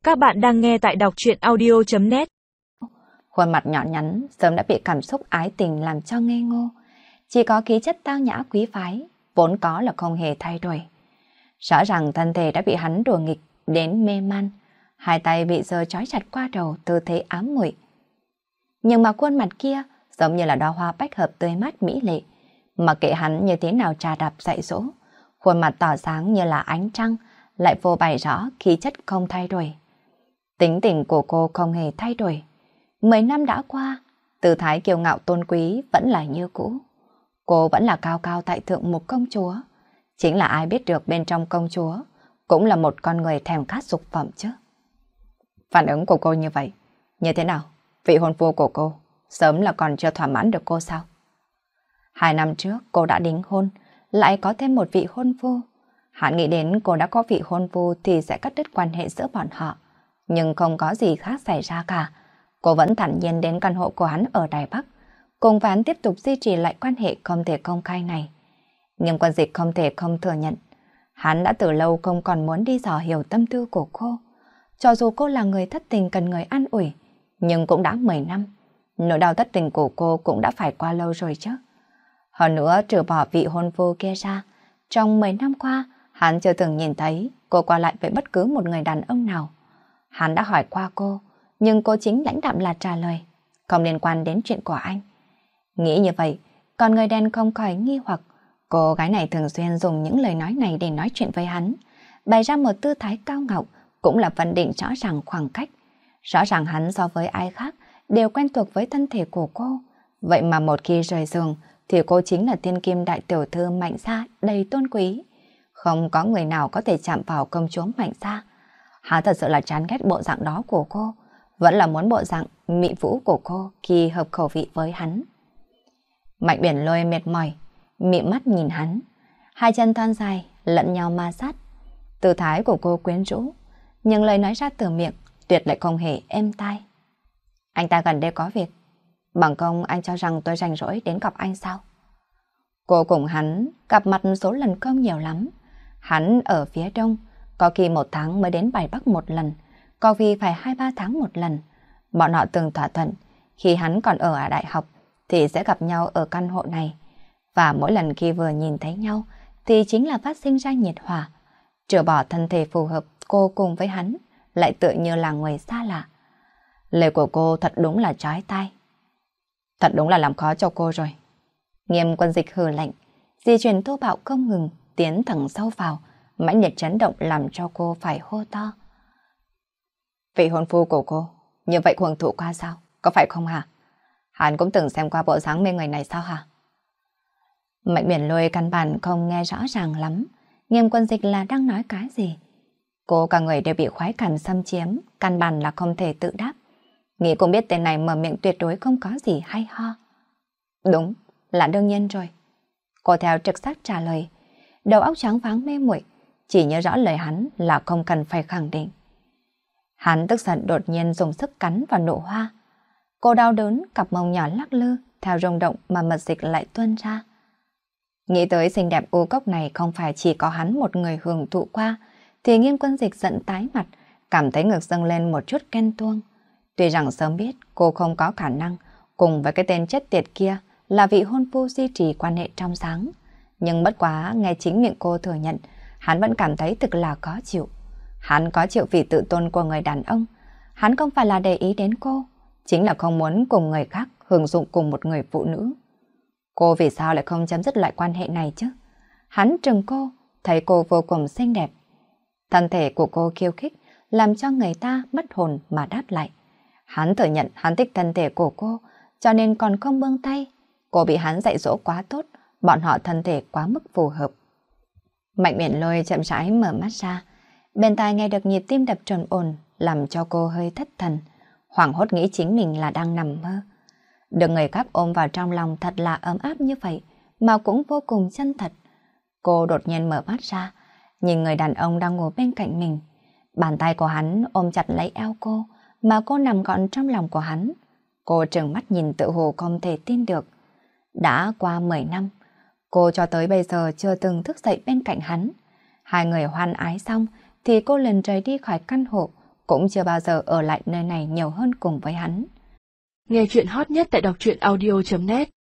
Các bạn đang nghe tại đọc truyện audio.net. Khuôn mặt nhỏ nhắn sớm đã bị cảm xúc ái tình làm cho ngây ngô. Chỉ có khí chất tao nhã quý phái, vốn có là không hề thay đổi. Rõ ràng thân thể đã bị hắn đùa nghịch đến mê man, hai tay bị giơ trói chặt qua đầu, tư thế ám muội. Nhưng mà khuôn mặt kia giống như là đóa hoa bách hợp tươi mát mỹ lệ, mà kệ hắn như thế nào trà đạp dạy dỗ, khuôn mặt tỏ sáng như là ánh trăng, lại vô bày rõ khí chất không thay đổi. Tính tình của cô không hề thay đổi. 10 năm đã qua, tư thái kiêu ngạo tôn quý vẫn là như cũ. Cô vẫn là cao cao tại thượng một công chúa. Chính là ai biết được bên trong công chúa cũng là một con người thèm khát dục phẩm chứ. Phản ứng của cô như vậy, như thế nào? Vị hôn phu của cô sớm là còn chưa thỏa mãn được cô sao? 2 năm trước cô đã đính hôn, lại có thêm một vị hôn phu. Hắn nghĩ đến cô đã có vị hôn phu thì sẽ cắt đứt quan hệ giữa bọn họ. Nhưng không có gì khác xảy ra cả. Cô vẫn thản nhiên đến căn hộ của hắn ở Đài Bắc, cùng với hắn tiếp tục duy trì lại quan hệ không thể công khai này. Nhưng Quân Dịch không thể không thừa nhận, hắn đã từ lâu không còn muốn đi dò hiểu tâm tư của cô. Cho dù cô là người thất tình cần người an ủi, nhưng cũng đã 10 năm. Nỗi đau thất tình của cô cũng đã phải qua lâu rồi chứ. Hơn nữa, trừ bỏ vị hôn phu kia ra, trong 10 năm qua, hắn chưa từng nhìn thấy cô qua lại với bất cứ một người đàn ông nào. Hắn đã hỏi qua cô, nhưng cô chính lãnh đạm là trả lời, không liên quan đến chuyện của anh. Nghĩ như vậy, còn người đàn không khỏi nghi hoặc, cô gái này thường xuyên dùng những lời nói này để nói chuyện với hắn, bày ra một tư thái cao ngạo, cũng là phân định rõ ràng khoảng cách. Rõ ràng hắn so với ai khác đều quen thuộc với thân thể của cô. Vậy mà một khi rời giường thì cô chính là thiên kim đại tiểu thư Mạnh Gia đầy tôn quý. Không có người nào có thể chạm vào công chúa Mạnh Gia. Hắn thật sự là chán ghét bộ dạng đó của cô, vẫn là muốn bộ dạng mị vũ của cô khi hợp khẩu vị với hắn. Mạnh Biển Lôi mệt mỏi, mị mắt nhìn hắn, hai chân thon dài lẫn nhau ma sát. Tư thái của cô quyến rũ, nhưng lời nói ra từ miệng tuyệt lại không hề êm tai. Anh ta gần đây có việc, bằng không anh cho rằng tôi rảnh rỗi đến gặp anh sao? Cô cùng hắn gặp mặt số lần không nhiều lắm. Hắn ở phía đông, có khi 1 tháng mới đến Đài Bắc một lần, có khi phải 2-3 tháng một lần. Bọn họ từng thỏa thuận, khi hắn còn ở đại học thì sẽ gặp nhau ở căn hộ này. Và mỗi lần khi vừa nhìn thấy nhau thì chính là phát sinh ra nhiệt hòa. Trừ bỏ thân thể phù hợp, cô cùng với hắn lại tựa như là người xa lạ. Lời của cô thật đúng là chói tai. Thật đúng là làm khó cho cô rồi. Nghiêm Quân Dịch hừ lạnh, di chuyển thô bạo không ngừng, tiến thẳng sâu vào, mãnh liệt chấn động làm cho cô phải hô to. Vị hôn phu của cô, như vậy hưởng thụ qua sao? Có phải không hả? Hắn cũng từng xem qua bộ dáng mê người này sao hả? Mạnh Biển Lôi căn bản không nghe rõ ràng lắm, Nghiêm Quân Dịch là đang nói cái gì. Cô cả người đều bị khoái cảm xâm chiếm, căn bản là không thể tự đáp. Nghĩ cũng biết tên này mở miệng tuyệt đối không có gì hay ho. Đúng, là đương nhiên rồi. Cô theo trực giác trả lời, đầu óc trắng váng mê muội, chỉ nhớ rõ lời hắn là không cần phải khẳng định. Hắn tức giận đột nhiên dùng sức cắn vào nụ hoa. Cô đau đớn, cặp mông nhỏ lắc lư, theo rung động mà mật dịch lại tuôn ra. Nghĩ tới xinh đẹp u cốc này không phải chỉ có hắn một người hưởng thụ qua, thì Nghiêm Quân Dịch giận tái mặt, cảm thấy ngực dâng lên một chút ghen tuông. Tuy rằng sớm biết cô không có khả năng cùng với cái tên chết tiệt kia là vị hôn phu duy trì quan hệ trong sáng, nhưng bất quá nghe chính miệng cô thừa nhận, hắn vẫn cảm thấy thực là khó chịu. Hắn có chịu vì tự tôn của người đàn ông. Hắn không phải là để ý đến cô, chính là không muốn cùng người khác hưởng dụng cùng một người phụ nữ. Cô vì sao lại không chấm dứt lại quan hệ này chứ? Hắn trừng cô, thấy cô vô cùng xinh đẹp. Thân thể của cô khiêu khích, làm cho người ta mất hồn mà đáp lại. Hắn thừa nhận hắn thích thân thể của cô, cho nên còn không buông tay. Cô bị hắn dạy dỗ quá tốt, bọn họ thân thể quá mức phù hợp. Mạnh Biển Lôi chậm rãi mở mắt ra, bên tai nghe được nhịp tim đập tròn ồn, làm cho cô hơi thất thần, hoảng hốt nghĩ chính mình là đang nằm mơ. Được người khác ôm vào trong lòng thật là ấm áp như vậy, mà cũng vô cùng chân thật. Cô đột nhiên mở mắt ra, nhìn người đàn ông đang ngồi bên cạnh mình. Bàn tay của hắn ôm chặt lấy eo cô, mà cô nằm gọn trong lòng của hắn. Cô trừng mắt nhìn tự hồ không thể tin được. Đã qua 10 năm, cô cho tới bây giờ chưa từng thức dậy bên cạnh hắn. Hai người hoan ái xong thì cô liền rời đi khỏi căn hộ, cũng chưa bao giờ ở lại nơi này nhiều hơn cùng với hắn. Nghe chuyện hot nhất tại đọc truyện audio.net